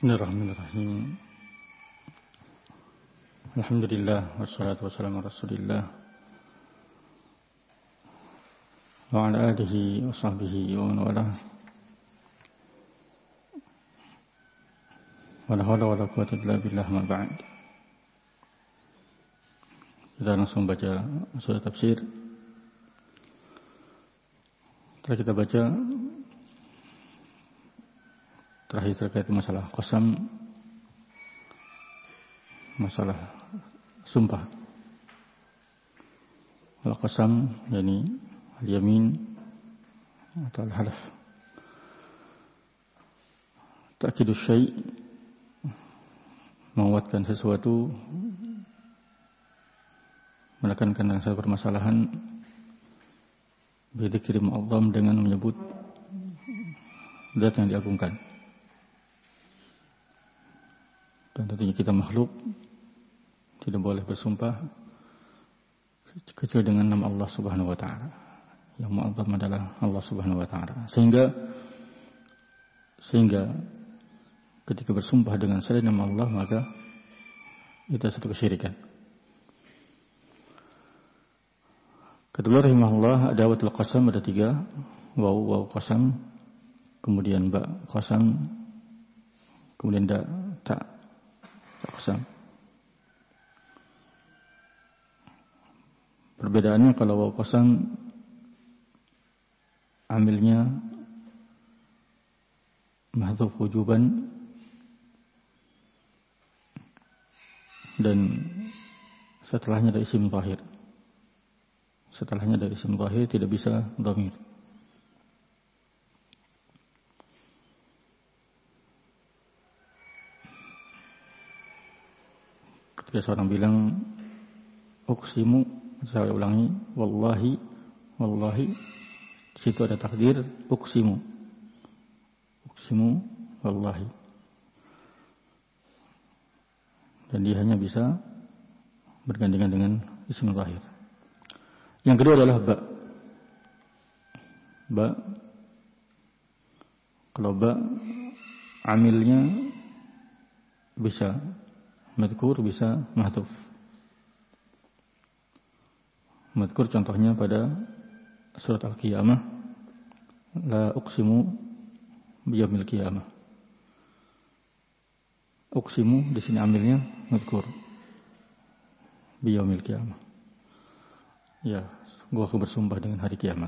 Bismillahirrahmanirrahim. Alhamdulillah wassalatu wassalamu ala Rasulillah wa ala alihi wa sahbihi wa man walah. Wa la haula wa la quwwata illa billah ma ba'd. Kita langsung baca surah tafsir. Setelah kita baca terakhir terkait masalah qasam, masalah sumpah. Al-qasam yakni al-yamin atau al-halaf. Ta'kidus syai', menguatkan sesuatu, menekankan satu permasalahan, bidzikri mu'azzam, dengan menyebut zat yang diagungkan. Dan tentunya kita makhluk tidak boleh bersumpah kecuali dengan nama Allah Subhanahu wa taala. Yang mu'azzam adalah Allah Subhanahu wa taala. Sehingga ketika bersumpah dengan selain nama Allah, maka itu satu kesyirikan. Kedua rahimahullah, dawatul qasam ada 3, waw qasam, kemudian ba qasam, kemudian ta qasam. Perbedaannya, kalau waw qasam amilnya mahdhuf wujuban dan setelahnya dari isim zahir. Setelahnya dari isim zahir tidak bisa dhamir. Ketika seorang bilang uqsimu, saya ulangi, wallahi, di situ ada takdir uqsimu, wallahi, dan dia hanya bisa bergandengan dengan isim zahir. Yang kedua adalah ba. Kalau ba amilnya bisa madhkur, bisa mahdhuf. Madhkur contohnya pada surat Al-Qiyamah, la uqsimu biyaumil qiyamah. Uqsimu di sini amilnya madhkur, biyaumil qiyamah. Ya, gua akan bersumpah dengan hari kiamat.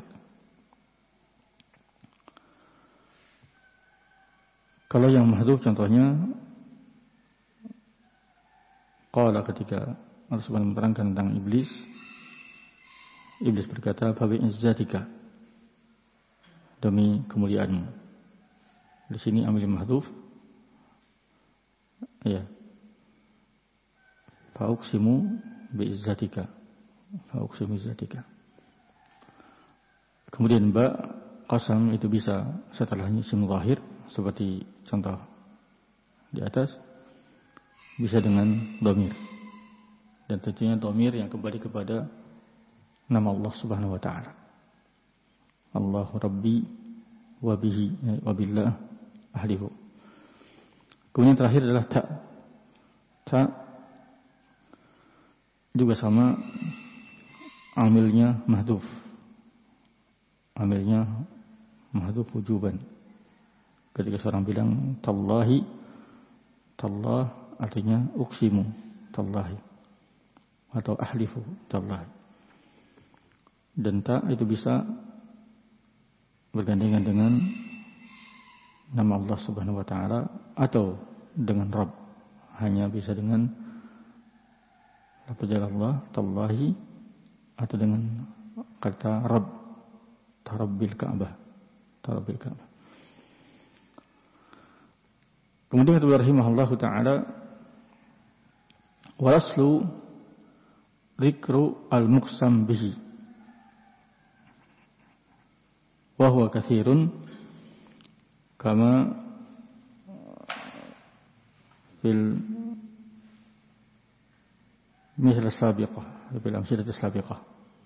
Kalau yang mahdhuf contohnya qala, ketika Allah Subhanahu menerangkan tentang iblis. Iblis berkata, fa bi izzatika, demi kemuliaanmu. Di sini amil mahdhuf. Ya. Fa uqsimu bi izzatika. Kemudian ba qasam itu bisa setelahnya isim zahir, seperti contoh di atas, bisa dengan dhamir, dan tentunya dhamir yang kembali kepada nama Allah Subhanahu wa taala. Allahu Rabbi wa bihi wa billah ahlihu. Kemudian terakhir adalah ta juga sama, amilnya mahdhuf wujuban. Ketika seorang bilang tallahi, tallah artinya uqsimu tallahi atau ahlifu tallahi. Dan ta itu bisa bergandengan dengan nama Allah Subhanahu wa taala atau dengan Rabb. Hanya bisa dengan lafaz Allah tallahi atau dengan kata Rabb, tarabbil Ka'bah. Kemudian kata rahimahullah taala, wa aslu dzikru al-muqsam bihi wa huwa katsirun kama fil misal sabiqah, fil amsilah sabiqah.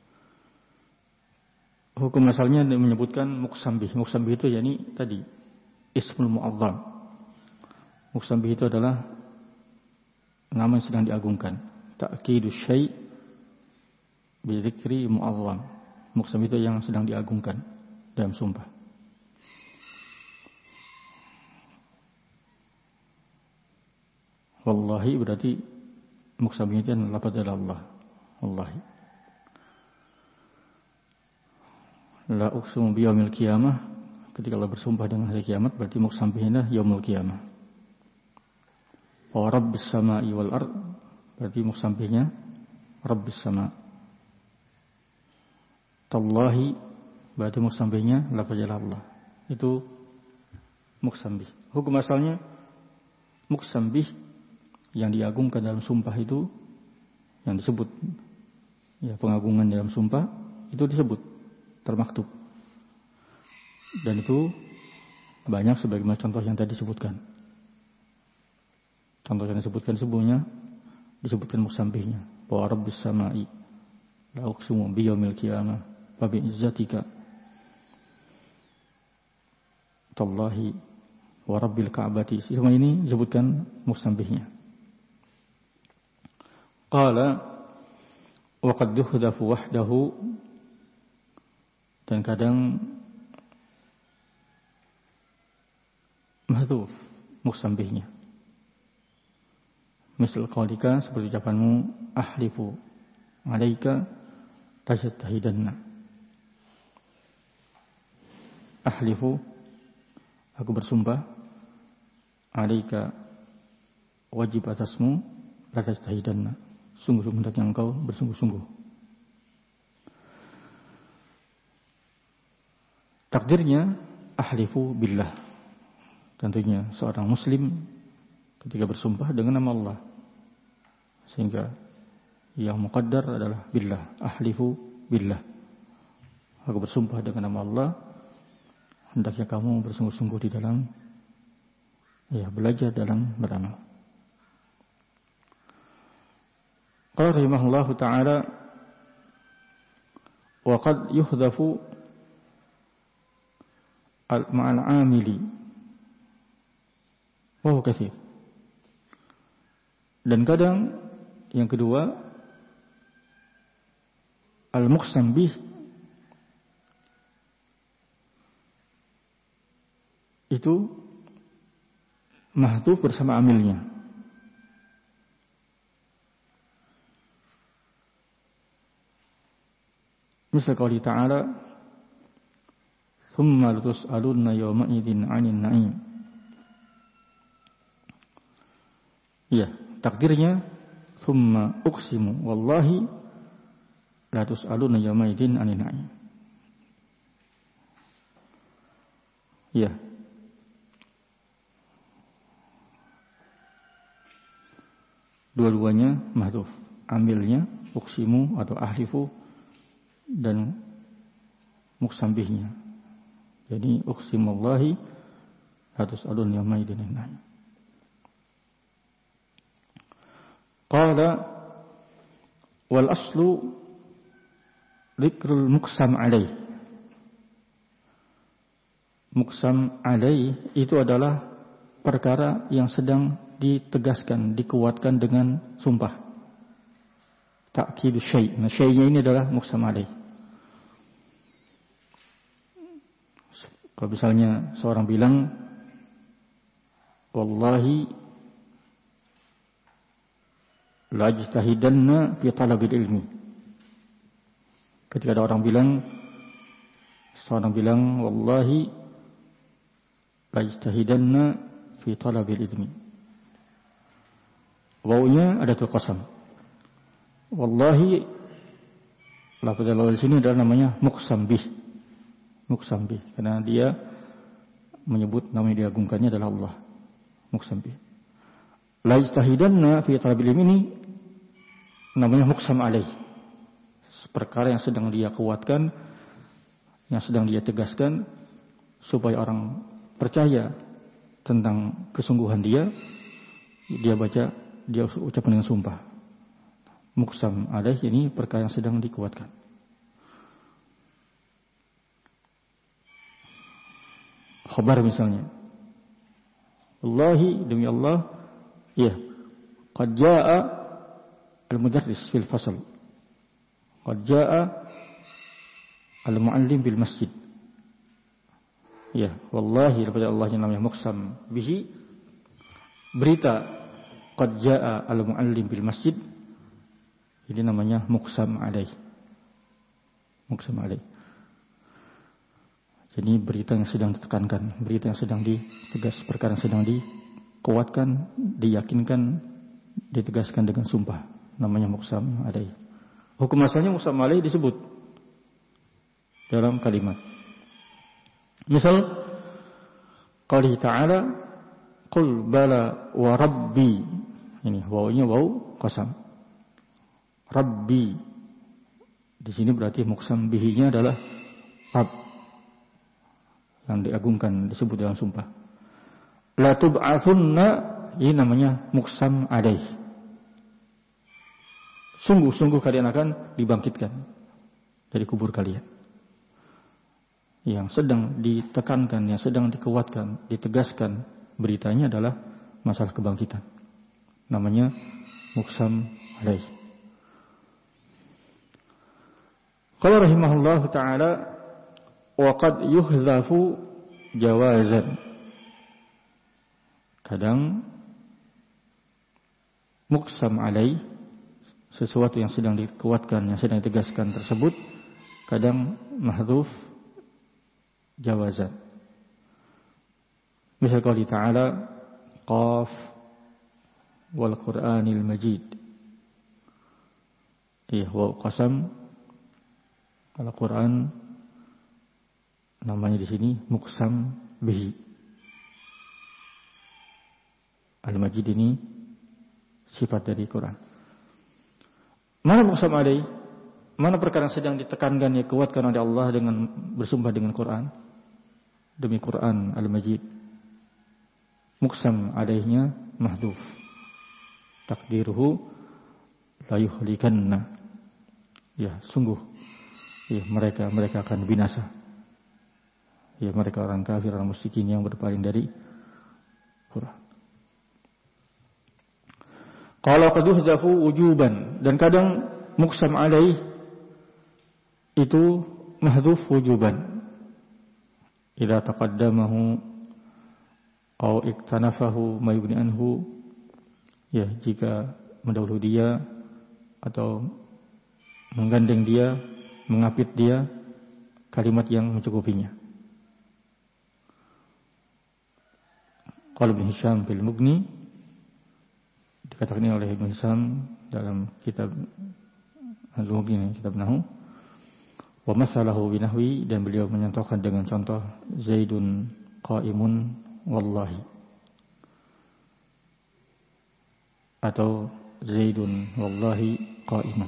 Hukum asalnya menyebutkan muqsam bih. Muqsam bih itu yakni tadi ismul mu'azzam. Muqsam bih itu adalah nama yang sedang diagungkan. Ta'kidu syai' bi dzikri mu'azzam. Muqsam itu yang sedang diagungkan dalam sumpah. Wallahi berarti muqsam bih itu adalah lafaz dari Allah. Wallahi. La uqsimu bi yaumil qiyamah, ketika Allah bersumpah dengan hari kiamat berarti muqsam bihnya yaumul qiyamah. Wa rabbis samai wal ard, berarti muqsam bihnya rabbis sama. Tallahi berarti muqsam bihnya lafaz Allah. Itu muqsam bih. Hukum asalnya muqsam bih yang diagungkan dalam sumpah itu, yang disebut ya pengagungan dalam sumpah itu disebut termaktub, dan itu banyak sebagaimana contoh yang tadi disebutkan. Contoh yang disebutkan sebelumnya disebutkan muqsam bihnya, wa rabbis samai la uqsimu bi yaumil qiyamah wa bi izzatika tallahi wa rabbil ka'bati. Semua ini disebutkan muqsam bihnya. Qala wa qad yuhdafu wahdahu, dan kadang mahdhuf muqsam bihnya. Misal qaulika, seperti ucapanmu ahlifu alaika tajtahidanna. Ahlifu, aku bersumpah, alaika wajib atasmu, la tajtahidanna, sungguh-sungguh hendaknya engkau bersungguh-sungguh. Takdirnya ahlifu billah. Tentunya seorang muslim ketika bersumpah dengan nama Allah, sehingga yang muqaddar adalah billah. Ahlifu billah, aku bersumpah dengan nama Allah, hendaknya kamu bersungguh-sungguh di dalam belajar dalam beramal. Qala rahimahullahu ta'ala wa qad yuhdhafu ma'al 'amili wa huwa katsir. Dan kadang yang kedua al-muqsam bih itu mahdhuf bersama amilnya. Misal qauli ta'ala thumma latus'alunna yawma idzin 'anil na'im. Ya, takdirnya thumma uqsimu wallahi la tus'alunna yawma idzin 'anil na'im. Ya. Dua-duanya mahdhuf. Amilnya uqsimu atau ahlifu dan muqsam bihnya. Jadi uqsimullahi la tus'alun yawma idzin 'anil na'im. Qala wal aslu dzikrul muqsam alaih. Muqsam alaih itu adalah perkara yang sedang ditegaskan, dikuatkan dengan sumpah. Ta'kidu syai'. Nah, syai'nya ini adalah muqsam alaih. Kalau misalnya seorang bilang wallahi la ajtahidanna fi talabil ilmi. Ketika ada orang seorang bilang wallahi la ajtahidanna fi talabil ilmi. Wawunya ada qasam. Wallahi lafaz Allah di sini adalah namanya muqsam bih. Muqsam bih, karena dia menyebut nama yang diagungkannya adalah Allah. Muqsam bih. La ijtahidanna fi talabil ilmi ini namanya muqsam alaih. Perkara yang sedang dia kuatkan, yang sedang dia tegaskan supaya orang percaya tentang kesungguhan dia ucapkan dengan sumpah. Muqsam alaih ini perkara yang sedang dikuatkan. Khabar misalnya, Wallahi, demi Allah, ya, qad jaa'a al-mudarris fil fasl. Qad jaa'a al-muallim bil masjid. Ya, wallahi daripada Allah yang namanya muqsam bihi, berita qad jaa'a al-muallim bil masjid, ini namanya muqsam alaih. Muqsam alaih. Jadi berita yang sedang ditekankan, berita yang sedang ditegas, perkara yang sedang dikuatkan, diyakinkan, ditegaskan dengan sumpah, namanya muqsam alaih. Hukum asalnya muqsam alaih disebut dalam kalimat. Misal qauli ta'ala qul bala wa rabbi, ini wawunya wawu qasam. Rabbi di sini berarti muqsam bihinya adalah Rabb yang diagungkan, disebut dalam sumpah. La tub'atsunna, ini namanya muqsam alaih. Sungguh-sungguh kalian akan dibangkitkan dari kubur kalian. Yang sedang ditekankan, yang sedang dikuatkan, ditegaskan beritanya adalah masalah kebangkitan. Namanya muqsam alaih. Qala rahimahullahu ta'ala wa qad yuhdhafu jawazan. Kadang muqsam alaih, sesuatu yang sedang dikuatkan, yang sedang ditegaskan tersebut, kadang mahdhuf jawazan. Misal qauli ta'ala qaf wal Qur'anil Majid. Wa qasam Al-Quran, namanya di sini muqsam bihi. Al-Majid ini sifat dari Quran. Mana muqsam alaih? Mana perkara yang sedang ditekankan, dikuatkan oleh Allah dengan bersumpah dengan Quran? Demi Quran Al-Majid. Muqsam alaihnya mahdhuf. Takdiruhu la yuhlikanna. Ya, sungguh, ya, mereka akan binasa. Ya, mereka orang kafir, orang musyrikin yang berpaling dari Quran. Qala qad yuhdafu wujuban, dan kadang muqsam alaih itu mahdhuf wujuban. Idza taqaddamahu aw iktanafahu ma yubni anhu, ya, jika mendahului dia atau menggandeng dia, mengapit dia, kalimat yang mencukupinya. Qala Ibnu Hisham fil Mughni, dikatakan oleh Ibnu Hisham dalam kitab Al-Mughni, kitab Nahwu, wa masalahu binahwi, dan beliau menyontohkan dengan contoh Zaidun qaimun wallahi, atau Zaidun wallahi qaiman.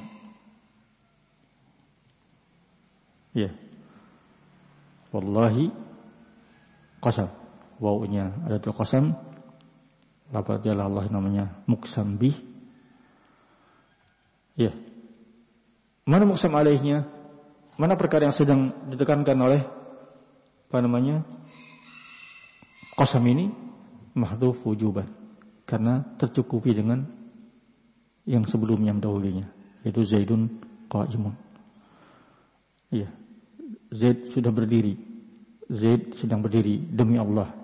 Ya, wallahi qasam, wawunya adatul qasam, lafadznya Allah namanya muqsam bih. Ya, mana muqsam alaihnya? Mana perkara yang sedang ditekankan oleh qasam ini? Mahdhuf wujuban, karena tercukupi dengan yang sebelumnya mendahulunya, yaitu Zaidun qaimun. Iya, Zaid sudah berdiri, Zaid sedang berdiri demi Allah.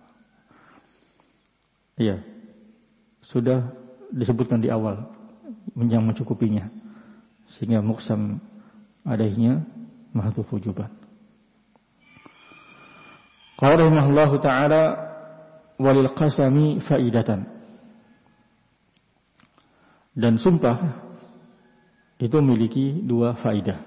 Iya, sudah disebutkan di awal yang mencukupinya, sehingga muqsam alaihnya mahdhuf wujuban. Qala rahimahullahu ta'ala walil qasami faidatan, dan sumpah itu memiliki dua faidah.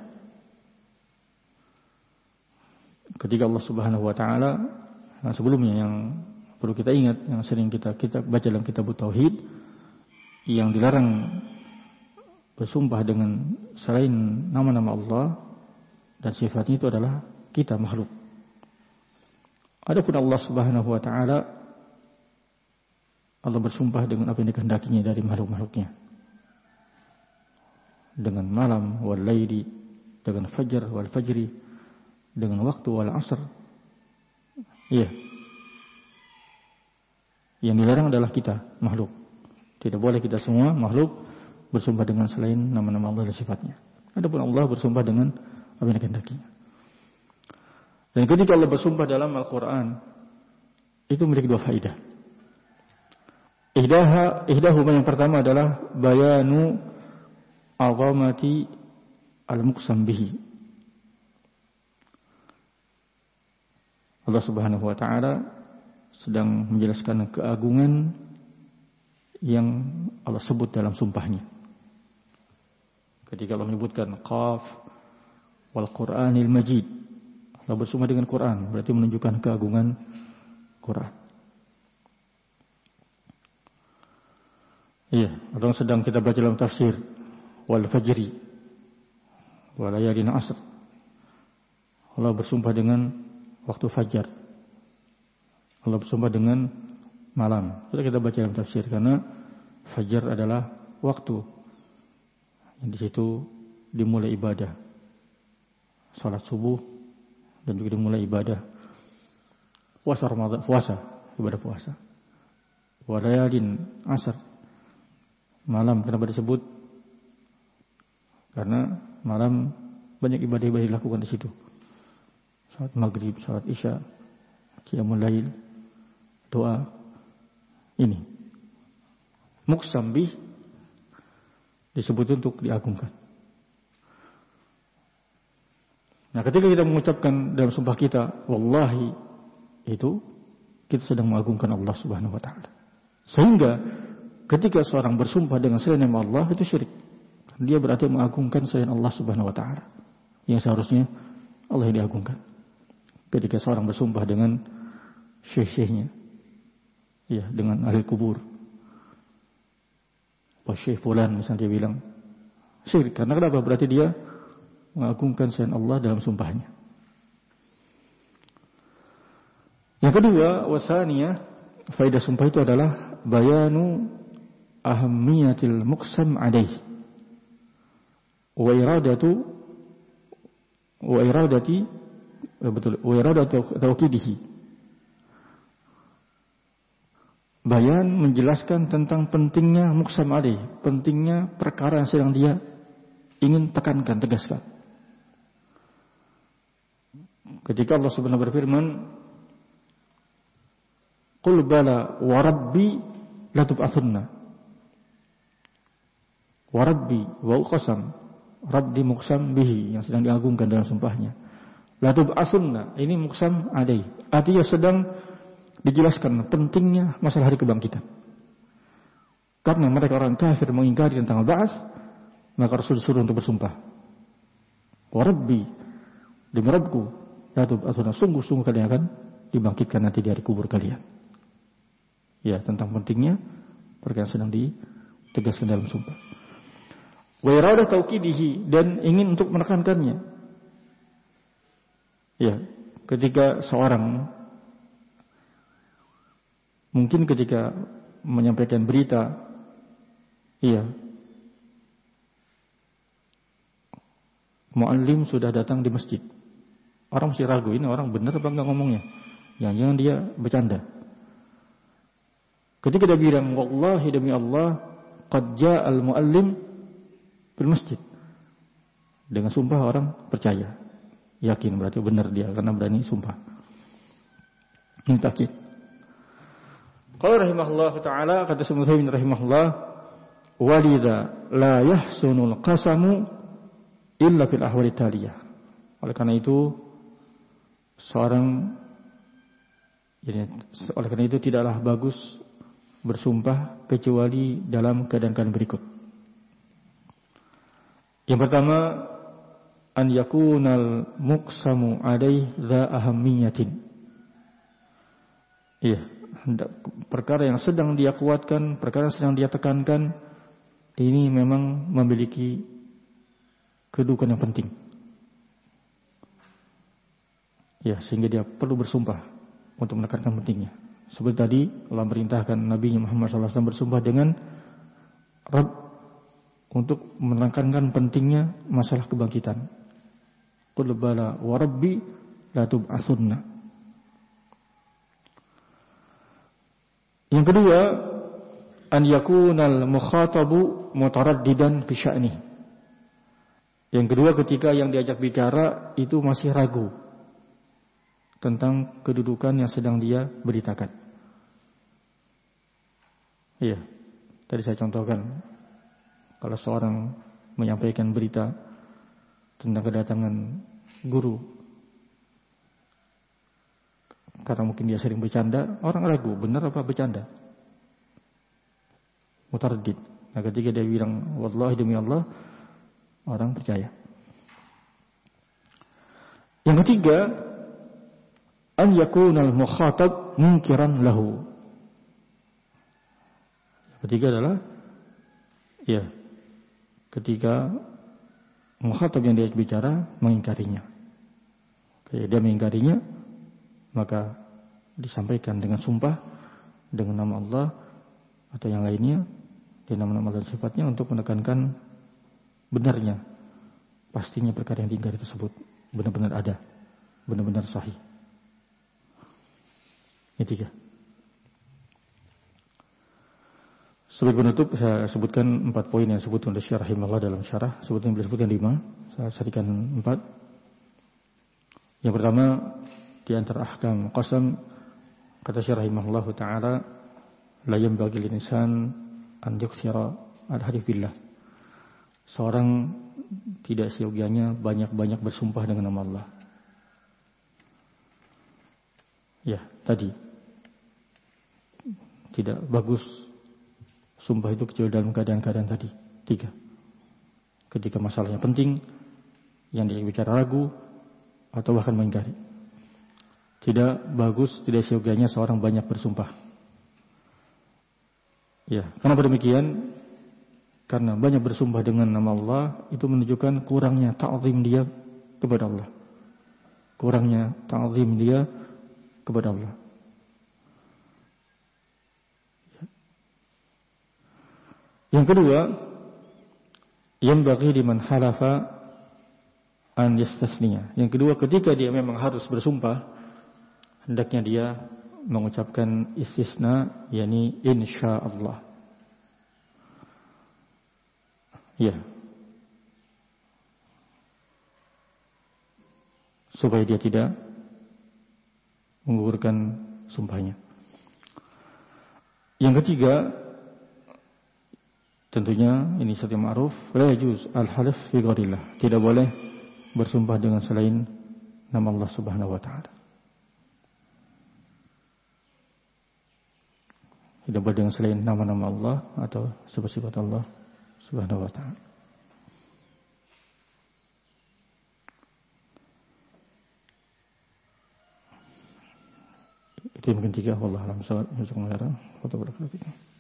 Ketika Allah Subhanahu wa taala, sebelumnya yang perlu kita ingat, yang sering kita baca dalam kitab tauhid, yang dilarang bersumpah dengan selain nama-nama Allah dan sifatnya, itu adalah kita makhluk. Adapun Allah Subhanahu wa taala, Allah bersumpah dengan apa yang dikehendakinya dari makhluk-makhluknya. Dengan malam wal laili, dengan fajar wal fajri, dengan waktu wal asr. Iya. Yang dilarang adalah kita, makhluk. Tidak boleh kita semua makhluk bersumpah dengan selain nama-nama Allah dan sifatnya. Adapun Allah bersumpah dengan apa yang dikehendakinya. Dan ketika Allah bersumpah dalam Al-Quran, itu memiliki dua faedah. Ihdahuma yang pertama adalah bayanu azamati al-muqsam bihi. Allah Subhanahu wa taala sedang menjelaskan keagungan yang Allah sebut dalam sumpahnya. Ketika Allah menyebutkan Qaf wal Qur'anil Majid, Allah bersumpah dengan Quran, berarti menunjukkan keagungan Quran. Iya, atau sedang kita baca dalam tafsir wal fajri wa layalin asr. Allah bersumpah dengan waktu fajar. Allah bersumpah dengan malam. Sudah kita baca dalam tafsir karena fajar adalah waktu yang di situ dimulai ibadah. Salat subuh dan juga dimulai ibadah puasa Ramadan, ibadah puasa. Wa layalin asr. Malam kenapa disebut? Karena malam banyak ibadah-ibadah dilakukan di situ. Salat maghrib, salat isya, qiyamul lail, doa. Ini muqsam bih disebut untuk diagungkan. Nah, ketika kita mengucapkan dalam sumpah kita wallahi, itu kita sedang mengagungkan Allah Subhanahu wa taala. Sehingga ketika seorang bersumpah dengan selain nama Allah, itu syirik. Dia berarti mengagungkan selain Allah Subhanahu wa taala, yang seharusnya Allah yang diagungkan. Ketika seorang bersumpah dengan syekh-syekhnya, ya, dengan ahli kubur, Pak Syekh Fulan misalnya, dia bilang syirik. Karena kenapa? Berarti dia mengagungkan selain Allah dalam sumpahnya. Yang kedua, wasaniyah, faedah sumpah itu adalah bayanu ahammiyatil muqsam alaih wa iradati tauqidihi. Bayan menjelaskan tentang pentingnya muqsam alaih, pentingnya perkara yang sedang dia ingin tekankan, tegaskan. Ketika Allah Subhanahu berfirman, qul bala wa rabbi la tub'atsunna. Wa rabbi wa uqsam, rabbi muqsam bihi, yang sedang diagungkan dalam sumpahnya. La tub'atsunna, ini muqsam alaih, artinya sedang dijelaskan pentingnya masalah hari kebangkitan. Karena mereka orang kafir mengingkari tentang ba'ats, maka Rasul disuruh untuk bersumpah. Wa rabbi, demi Rabbku, la tub'atsunna, sungguh-sungguh kalian akan dibangkitkan nanti di hari kubur kalian. Ya, tentang pentingnya perkara yang sedang ditegaskan dalam sumpah. Wa iradah tauqidihi, dan ingin untuk menekankannya. Ya, ketika seorang mungkin ketika menyampaikan berita, iya, muallim sudah datang di masjid. Orang mesti ragu, ini orang benar apa enggak ngomongnya. Jangan-jangan dia bercanda. Ketika dia bilang, wallahi demi Allah, qad ja'al muallim fil masjid. Dengan sumpah orang percaya. Yakin berarti benar dia, karena berani sumpah. Ini takkid. Qala rahimahullah ta'ala, kata Syekh Utsaimin rahimahullah, walidha la yahsunul qasamu illa fil ahwali taliyah. Oleh karena itu tidaklah bagus bersumpah kecuali dalam keadaan berikut. Yang pertama, an yakunal muqsamu alaih dha ahammiyatin. Iya, perkara yang sedang dia kuatkan, perkara yang sedang dia tekankan, ini memang memiliki kedudukan yang penting. Ya, sehingga dia perlu bersumpah untuk menekankan pentingnya. Seperti tadi Allah merintahkan Nabi Muhammad SAW bersumpah dengan Rabb untuk menekankan pentingnya masalah kebangkitan. Qul bala wa rabbi la tub'atsunna. Yang kedua, an yakunal mukhatabu mutaraddidan fi sya'ni. Yang kedua, ketika yang diajak bicara itu masih ragu tentang kedudukan yang sedang dia beritakan. Iya, tadi saya contohkan, kalau seorang menyampaikan berita tentang kedatangan guru, karena mungkin dia sering bercanda, orang ragu, benar apa bercanda? Mutaraddid. Nah, ketika dia bilang, wallahi demi Allah, orang percaya. Yang ketiga, an yakunal mukhatab munkiran lahu. Yang ketiga adalah, ya, ketika mukhatab yang dia bicara mengingkarinya. Ketika dia mengingkarinya, maka disampaikan dengan sumpah, dengan nama Allah atau yang lainnya, dengan nama-nama dan sifatnya untuk menekankan benarnya, pastinya perkara yang diingkari tersebut benar-benar ada, benar-benar sahih. Ini 3. Sebagai penutup saya sebutkan 4 poin yang disebut oleh Syekh rahimahullah dalam syarah. Sebetulnya beliau sebutkan 5, saya sadikan 4. Yang pertama, di antara ahkam qasam, kata Syekh rahimahullah taala, la yanbaghi lil insan an yakthira al-halifillah. Seorang tidak seyogianya banyak-banyak bersumpah dengan nama Allah. Ya, tadi tidak bagus sumpah itu kecuali dalam keadaan-keadaan tadi 3. Ketika masalahnya penting, yang dia bicara ragu atau bahkan mengingkari. Tidak bagus, tidak seyogianya seorang banyak bersumpah. Ya, kenapa demikian? Karena banyak bersumpah dengan nama Allah itu menunjukkan kurangnya ta'zim dia kepada Allah. Kurangnya ta'zim dia kepada Allah. Yang kedua, yang bagi liman halafa an yastasniya. Yang kedua, ketika dia memang harus bersumpah, hendaknya dia mengucapkan istisna, yakni insyaallah. Ya. Supaya dia tidak menggugurkan sumpahnya. Yang ketiga, tentunya ini seperti ma'ruf, la yajuz al-halaf fi ghairillah. Tidak boleh bersumpah dengan selain nama Allah Subhanahu wa taala. Tidak boleh dengan selain nama-nama Allah atau sifat-sifat Allah Subhanahu wa ta'ala. Itu yang ketiga. Wallahu a'lam bishawab. Jazakumullahu khairan.